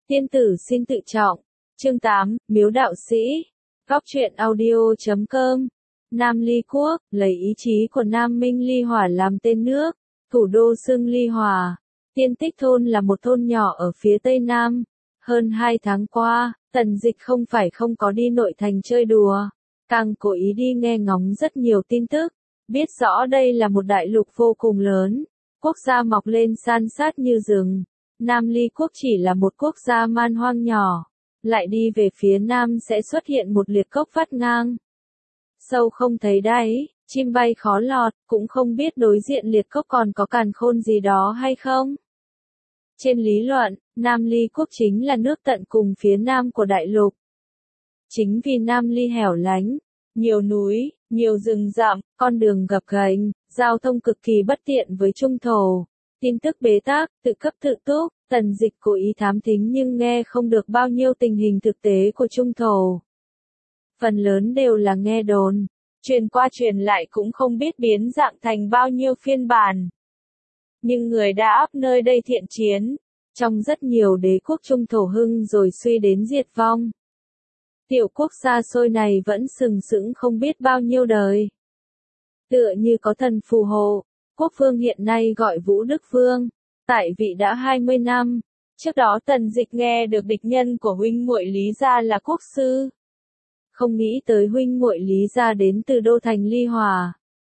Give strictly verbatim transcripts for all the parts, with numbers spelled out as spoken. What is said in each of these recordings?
Tiên tử xin tự trọng. Chương tám, Miếu đạo sĩ. Góc truyện audio chấm com. Nam Ly Quốc, lấy ý chí của Nam Minh Ly Hỏa làm tên nước, thủ đô xưng Ly Hòa. Tiên Tích thôn là một thôn nhỏ ở phía tây nam. Hơn hai tháng qua, Tần Dịch không phải không có đi nội thành chơi đùa, càng cố ý đi nghe ngóng rất nhiều tin tức, biết rõ đây là một đại lục vô cùng lớn, quốc gia mọc lên san sát như rừng. Nam Ly Quốc chỉ là một quốc gia man hoang nhỏ, lại đi về phía nam sẽ xuất hiện một liệt cốc vắt ngang. Sâu không thấy đáy, chim bay khó lọt, cũng không biết đối diện liệt cốc còn có càn khôn gì đó hay không. Trên lý luận, Nam Ly Quốc chính là nước tận cùng phía nam của đại lục. Chính vì Nam Ly hẻo lánh, nhiều núi, nhiều rừng rậm, con đường gập ghềnh, giao thông cực kỳ bất tiện với trung thổ. Tin tức bế tắc, tự cấp tự túc, Tần Dịch cố ý thám thính nhưng nghe không được bao nhiêu tình hình thực tế của trung thổ. Phần lớn đều là nghe đồn, truyền qua truyền lại cũng không biết biến dạng thành bao nhiêu phiên bản. Nhưng người đã áp nơi đây thiện chiến, trong rất nhiều đế quốc trung thổ hưng rồi suy đến diệt vong. Tiểu quốc xa xôi này vẫn sừng sững không biết bao nhiêu đời. Tựa như có thần phù hộ, quốc vương hiện nay gọi Vũ Đức Vương, tại vị đã hai mươi năm. Trước đó Tần Dịch nghe được địch nhân của huynh muội Lý gia là quốc sư. Không nghĩ tới huynh muội Lý gia đến từ đô thành Ly Hòa.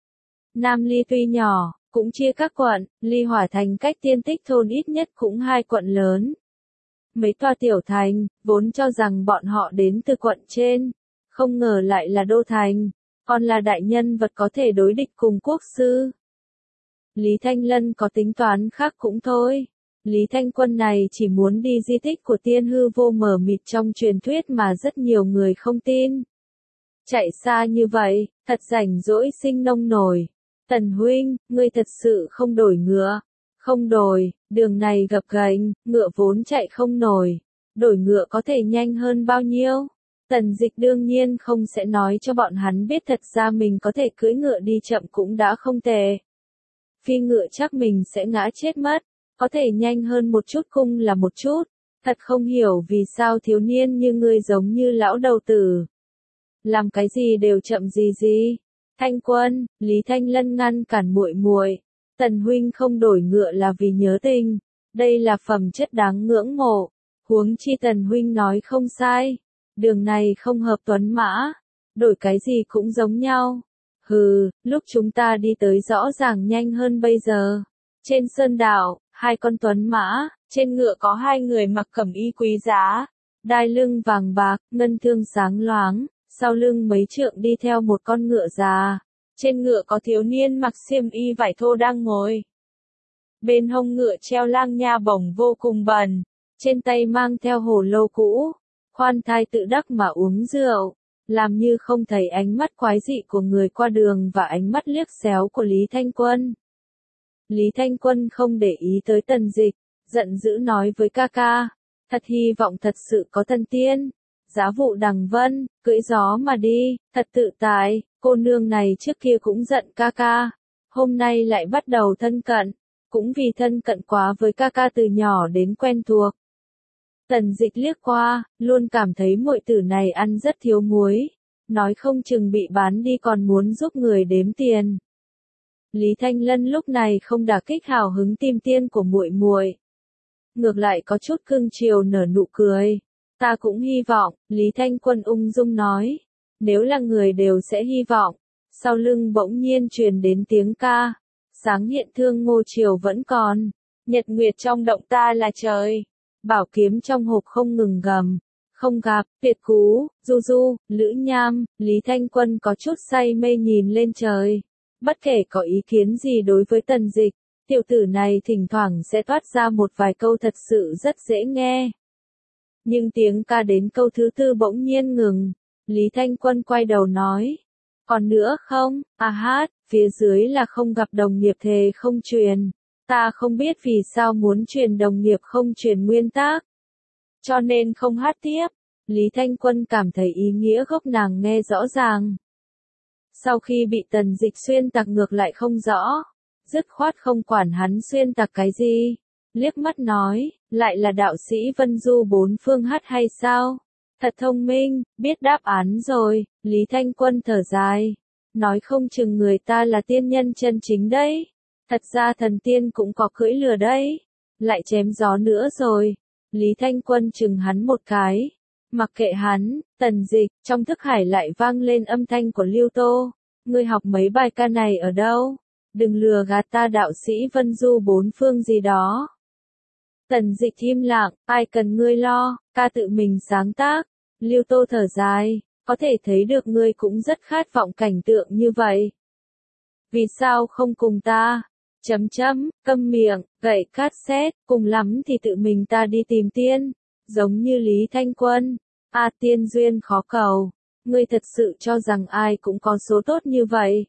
Nam Ly tuy nhỏ, cũng chia các quận, Ly Hỏa thành cách Tiên Tích thôn ít nhất cũng hai quận lớn. Mấy tòa tiểu thành, vốn cho rằng bọn họ đến từ quận trên, không ngờ lại là đô thành, còn là đại nhân vật có thể đối địch cùng quốc sư. Lý Thanh Lân có tính toán khác cũng thôi. Lý Thanh Quân này chỉ muốn đi di tích của tiên hư vô mờ mịt trong truyền thuyết mà rất nhiều người không tin. Chạy xa như vậy, thật rảnh rỗi sinh nông nổi. Tần huynh, ngươi thật sự không đổi ngựa. Không đổi, đường này gập ghềnh, ngựa vốn chạy không nổi. Đổi ngựa có thể nhanh hơn bao nhiêu? Tần Dịch đương nhiên không sẽ nói cho bọn hắn biết thật ra mình có thể cưỡi ngựa đi chậm cũng đã không tệ. Phi ngựa chắc mình sẽ ngã chết mất, có thể nhanh hơn một chút cung là một chút, thật không hiểu vì sao thiếu niên như ngươi giống như lão đầu tử. Làm cái gì đều chậm gì gì. Thanh Quân, Lý Thanh Lân ngăn cản muội muội. Tần huynh không đổi ngựa là vì nhớ tình, đây là phẩm chất đáng ngưỡng mộ. Huống chi Tần huynh nói không sai, đường này không hợp tuấn mã, đổi cái gì cũng giống nhau. Hừ, lúc chúng ta đi tới rõ ràng nhanh hơn bây giờ. Trên sơn đảo, hai con tuấn mã, trên ngựa có hai người mặc cẩm y quý giá, đai lưng vàng bạc, ngân thương sáng loáng, sau lưng mấy trượng đi theo một con ngựa già. Trên ngựa có thiếu niên mặc xiêm y vải thô đang ngồi. Bên hông ngựa treo lang nha bổng vô cùng bẩn, trên tay mang theo hồ lô cũ, khoan thai tự đắc mà uống rượu. Làm như không thấy ánh mắt quái dị của người qua đường và ánh mắt liếc xéo của Lý Thanh Quân. Lý Thanh Quân không để ý tới Tần Dịch, giận dữ nói với ca ca, thật hy vọng thật sự có thần tiên. Giá vụ đằng vân, cưỡi gió mà đi, thật tự tại, cô nương này trước kia cũng giận ca ca, hôm nay lại bắt đầu thân cận, cũng vì thân cận quá với ca ca từ nhỏ đến quen thuộc. Tần Dịch liếc qua, luôn cảm thấy muội tử này ăn rất thiếu muối, nói không chừng bị bán đi còn muốn giúp người đếm tiền. Lý Thanh Lân lúc này không đả kích hào hứng tìm tiên của muội muội, ngược lại có chút cưng chiều nở nụ cười. Ta cũng hy vọng, Lý Thanh Quân ung dung nói, nếu là người đều sẽ hy vọng. Sau lưng bỗng nhiên truyền đến tiếng ca, sáng hiện thương ngô chiều vẫn còn, nhật nguyệt trong động ta là trời. Bảo kiếm trong hộp không ngừng gầm, không gặp, tuyệt cú, du du, lữ nham, Lý Thanh Quân có chút say mê nhìn lên trời. Bất kể có ý kiến gì đối với Tần Dịch, tiểu tử này thỉnh thoảng sẽ toát ra một vài câu thật sự rất dễ nghe. Nhưng tiếng ca đến câu thứ tư bỗng nhiên ngừng, Lý Thanh Quân quay đầu nói, còn nữa không, à hát, phía dưới là không gặp đồng nghiệp thề không truyền. Ta không biết vì sao muốn truyền đồng nghiệp không truyền nguyên tắc, cho nên không hát tiếp. Lý Thanh Quân cảm thấy ý nghĩa gốc nàng nghe rõ ràng. Sau khi bị Tần Dịch xuyên tạc ngược lại không rõ, dứt khoát không quản hắn xuyên tạc cái gì. liếc mắt nói, lại là đạo sĩ Vân Du bốn phương hát hay sao? Thật thông minh, biết đáp án rồi, Lý Thanh Quân thở dài. Nói không chừng người ta là tiên nhân chân chính đấy. Thật ra thần tiên cũng có cưỡi lừa đấy. Lại chém gió nữa rồi. Lý Thanh Quân chừng hắn một cái. Mặc kệ hắn, Tần Dịch, trong thức hải lại vang lên âm thanh của Lưu Tô. Ngươi học mấy bài ca này ở đâu? Đừng lừa gạt ta đạo sĩ Vân Du bốn phương gì đó. Tần Dịch im lặng, ai cần ngươi lo, ca tự mình sáng tác. Lưu Tô thở dài, có thể thấy được ngươi cũng rất khát vọng cảnh tượng như vậy. Vì sao không cùng ta? Chấm chấm, câm miệng, gậy cassette, cùng lắm thì tự mình ta đi tìm tiên. Giống như Lý Thanh Quân. A à, tiên duyên khó cầu. Ngươi thật sự cho rằng ai cũng có số tốt như vậy.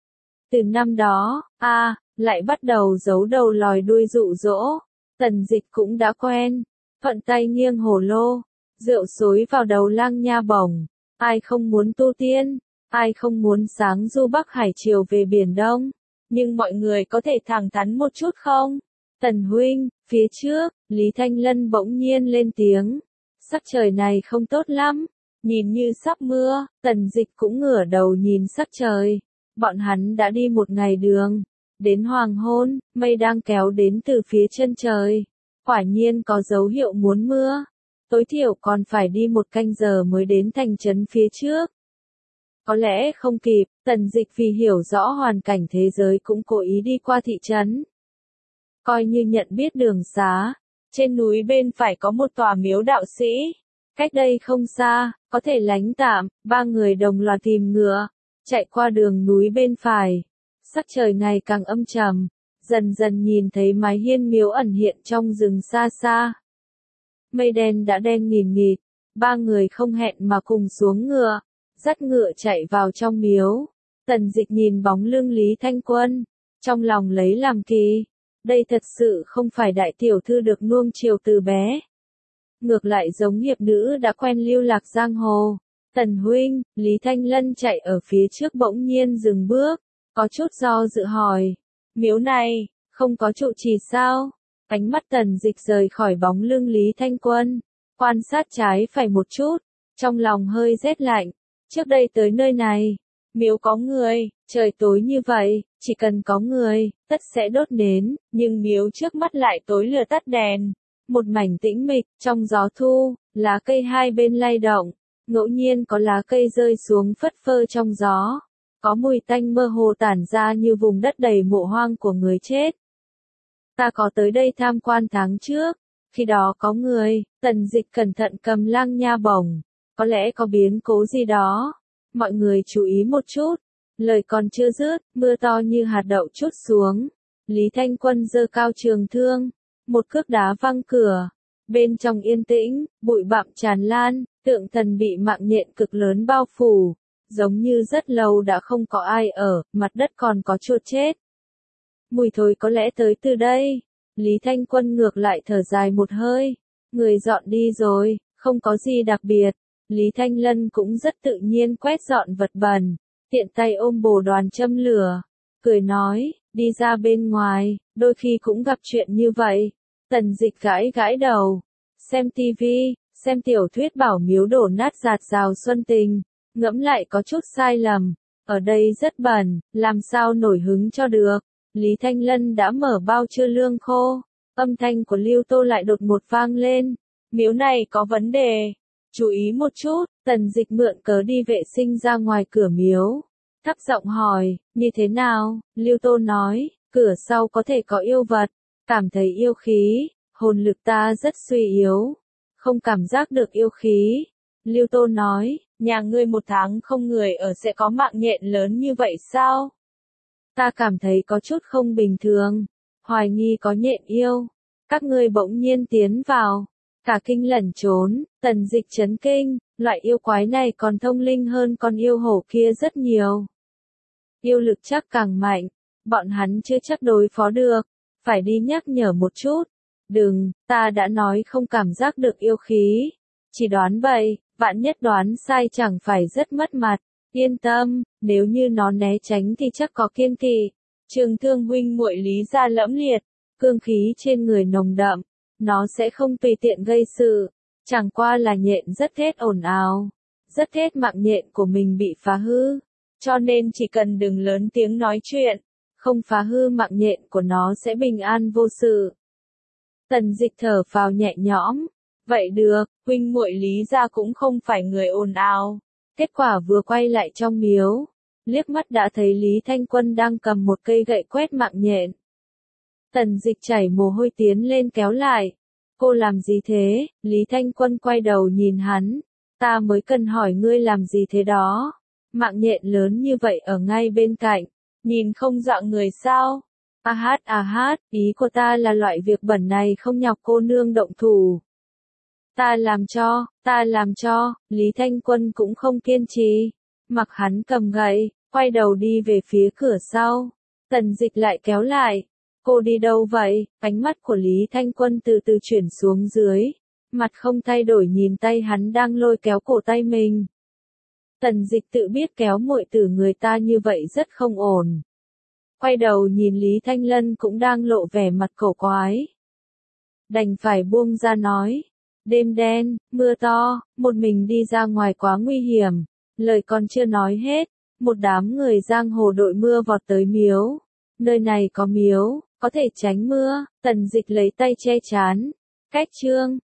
Từ năm đó, A, à, lại bắt đầu giấu đầu lòi đuôi dụ dỗ. Tần Dịch cũng đã quen. Thuận tay nghiêng hồ lô. Rượu xối vào đầu lang nha bổng. Ai không muốn tu tiên? Ai không muốn sáng du Bắc Hải chiều về Biển Đông? Nhưng mọi người có thể thẳng thắn một chút không? Tần huynh, phía trước, Lý Thanh Lân bỗng nhiên lên tiếng. Sắc trời này không tốt lắm. Nhìn như sắp mưa, Tần Dịch cũng ngửa đầu nhìn sắc trời. Bọn hắn đã đi một ngày đường. Đến hoàng hôn, mây đang kéo đến từ phía chân trời. Quả nhiên có dấu hiệu muốn mưa. Tối thiểu còn phải đi một canh giờ mới đến thành trấn phía trước. Có lẽ không kịp, Tần Dịch vì hiểu rõ hoàn cảnh thế giới cũng cố ý đi qua thị trấn. Coi như nhận biết đường xá. Trên núi bên phải có một tòa miếu đạo sĩ. Cách đây không xa, có thể lánh tạm, ba người đồng loạt tìm ngựa, chạy qua đường núi bên phải. Sắc trời ngày càng âm trầm, dần dần nhìn thấy mái hiên miếu ẩn hiện trong rừng xa xa. Mây đen đã đen nghìn nghịt, ba người không hẹn mà cùng xuống ngựa, dắt ngựa chạy vào trong miếu. Tần Dịch nhìn bóng lưng Lý Thanh Quân, trong lòng lấy làm kỳ. Đây thật sự không phải đại tiểu thư được nuông chiều từ bé. Ngược lại giống hiệp nữ đã quen lưu lạc giang hồ. Tần huynh, Lý Thanh Lân chạy ở phía trước bỗng nhiên dừng bước, có chút do dự hỏi. Miếu này, không có trụ trì sao? Ánh mắt Tần Dịch rời khỏi bóng lưng Lý Thanh Quân, quan sát trái phải một chút, trong lòng hơi rét lạnh. Trước đây tới nơi này, miếu có người, trời tối như vậy, chỉ cần có người, tất sẽ đốt nến, nhưng miếu trước mắt lại tối lửa tắt đèn. Một mảnh tĩnh mịch, trong gió thu, lá cây hai bên lay động, ngẫu nhiên có lá cây rơi xuống phất phơ trong gió. Có mùi tanh mơ hồ tản ra như vùng đất đầy mộ hoang của người chết. Ta có tới đây tham quan tháng trước, khi đó có người, Tần Dịch cẩn thận cầm lang nha bổng, có lẽ có biến cố gì đó. Mọi người chú ý một chút. Lời còn chưa dứt, mưa to như hạt đậu trút xuống. Lý Thanh Quân giơ cao trường thương, một cước đá văng cửa. Bên trong yên tĩnh, bụi bặm tràn lan, tượng thần bị mạng nhện cực lớn bao phủ, giống như rất lâu đã không có ai ở, mặt đất còn có chuột chết. Mùi thối có lẽ tới từ đây. Lý Thanh Quân ngược lại thở dài một hơi. Người dọn đi rồi, không có gì đặc biệt. Lý Thanh Lân cũng rất tự nhiên quét dọn vật bẩn, tiện tay ôm bồ đoàn châm lửa, cười nói, đi ra bên ngoài, đôi khi cũng gặp chuyện như vậy. Tần Dịch gãi gãi đầu, xem tivi, xem tiểu thuyết bảo miếu đổ nát giạt rào xuân tình, ngẫm lại có chút sai lầm, ở đây rất bẩn, làm sao nổi hứng cho được. Lý Thanh Lân đã mở bao chứa lương khô, âm thanh của Lưu Tô lại đột ngột vang lên, miếu này có vấn đề. Chú ý một chút, Tần Dịch mượn cớ đi vệ sinh ra ngoài cửa miếu. Thấp giọng hỏi, như thế nào? Lưu Tô nói, cửa sau có thể có yêu vật, cảm thấy yêu khí, hồn lực ta rất suy yếu, không cảm giác được yêu khí. Lưu Tô nói, nhà ngươi một tháng không người ở sẽ có mạng nhện lớn như vậy sao? Ta cảm thấy có chút không bình thường, hoài nghi có nhện yêu. Các ngươi bỗng nhiên tiến vào. Cả kinh lẩn trốn, Tần Dịch chấn kinh, loại yêu quái này còn thông linh hơn con yêu hổ kia rất nhiều. Yêu lực chắc càng mạnh, bọn hắn chưa chắc đối phó được, phải đi nhắc nhở một chút. Đừng, ta đã nói không cảm giác được yêu khí, chỉ đoán vậy, vạn nhất đoán sai chẳng phải rất mất mặt. Yên tâm, nếu như nó né tránh thì chắc có kiêng kỵ. Trường Thương huynh muội Lý gia lẫm liệt, cương khí trên người nồng đậm, nó sẽ không tùy tiện gây sự, chẳng qua là nhện rất ghét ồn ào, rất ghét mạng nhện của mình bị phá hư, cho nên chỉ cần đừng lớn tiếng nói chuyện, không phá hư mạng nhện của nó sẽ bình an vô sự. Tần Dịch thở phào nhẹ nhõm, vậy được, huynh muội Lý gia cũng không phải người ồn ào. Kết quả vừa quay lại trong miếu, liếc mắt đã thấy Lý Thanh Quân đang cầm một cây gậy quét mạng nhện. Tần Dịch chảy mồ hôi tiến lên kéo lại. Cô làm gì thế? Lý Thanh Quân quay đầu nhìn hắn. Ta mới cần hỏi ngươi làm gì thế đó. Mạng nhện lớn như vậy ở ngay bên cạnh. Nhìn không dạng người sao? A hát a hát, ý của ta là loại việc bẩn này không nhọc cô nương động thủ. Ta làm cho, ta làm cho, Lý Thanh Quân cũng không kiên trì. Mặc hắn cầm gậy, quay đầu đi về phía cửa sau. Tần Dịch lại kéo lại. Cô đi đâu vậy? Ánh mắt của Lý Thanh Quân từ từ chuyển xuống dưới. Mặt không thay đổi nhìn tay hắn đang lôi kéo cổ tay mình. Tần Dịch tự biết kéo muội tử người ta như vậy rất không ổn. Quay đầu nhìn Lý Thanh Lân cũng đang lộ vẻ mặt cổ quái. Đành phải buông ra nói. Đêm đen, mưa to, một mình đi ra ngoài quá nguy hiểm. Lời còn chưa nói hết, một đám người giang hồ đội mưa vọt tới miếu. Nơi này có miếu, có thể tránh mưa. Tần Dịch lấy tay che chán. Cách chương.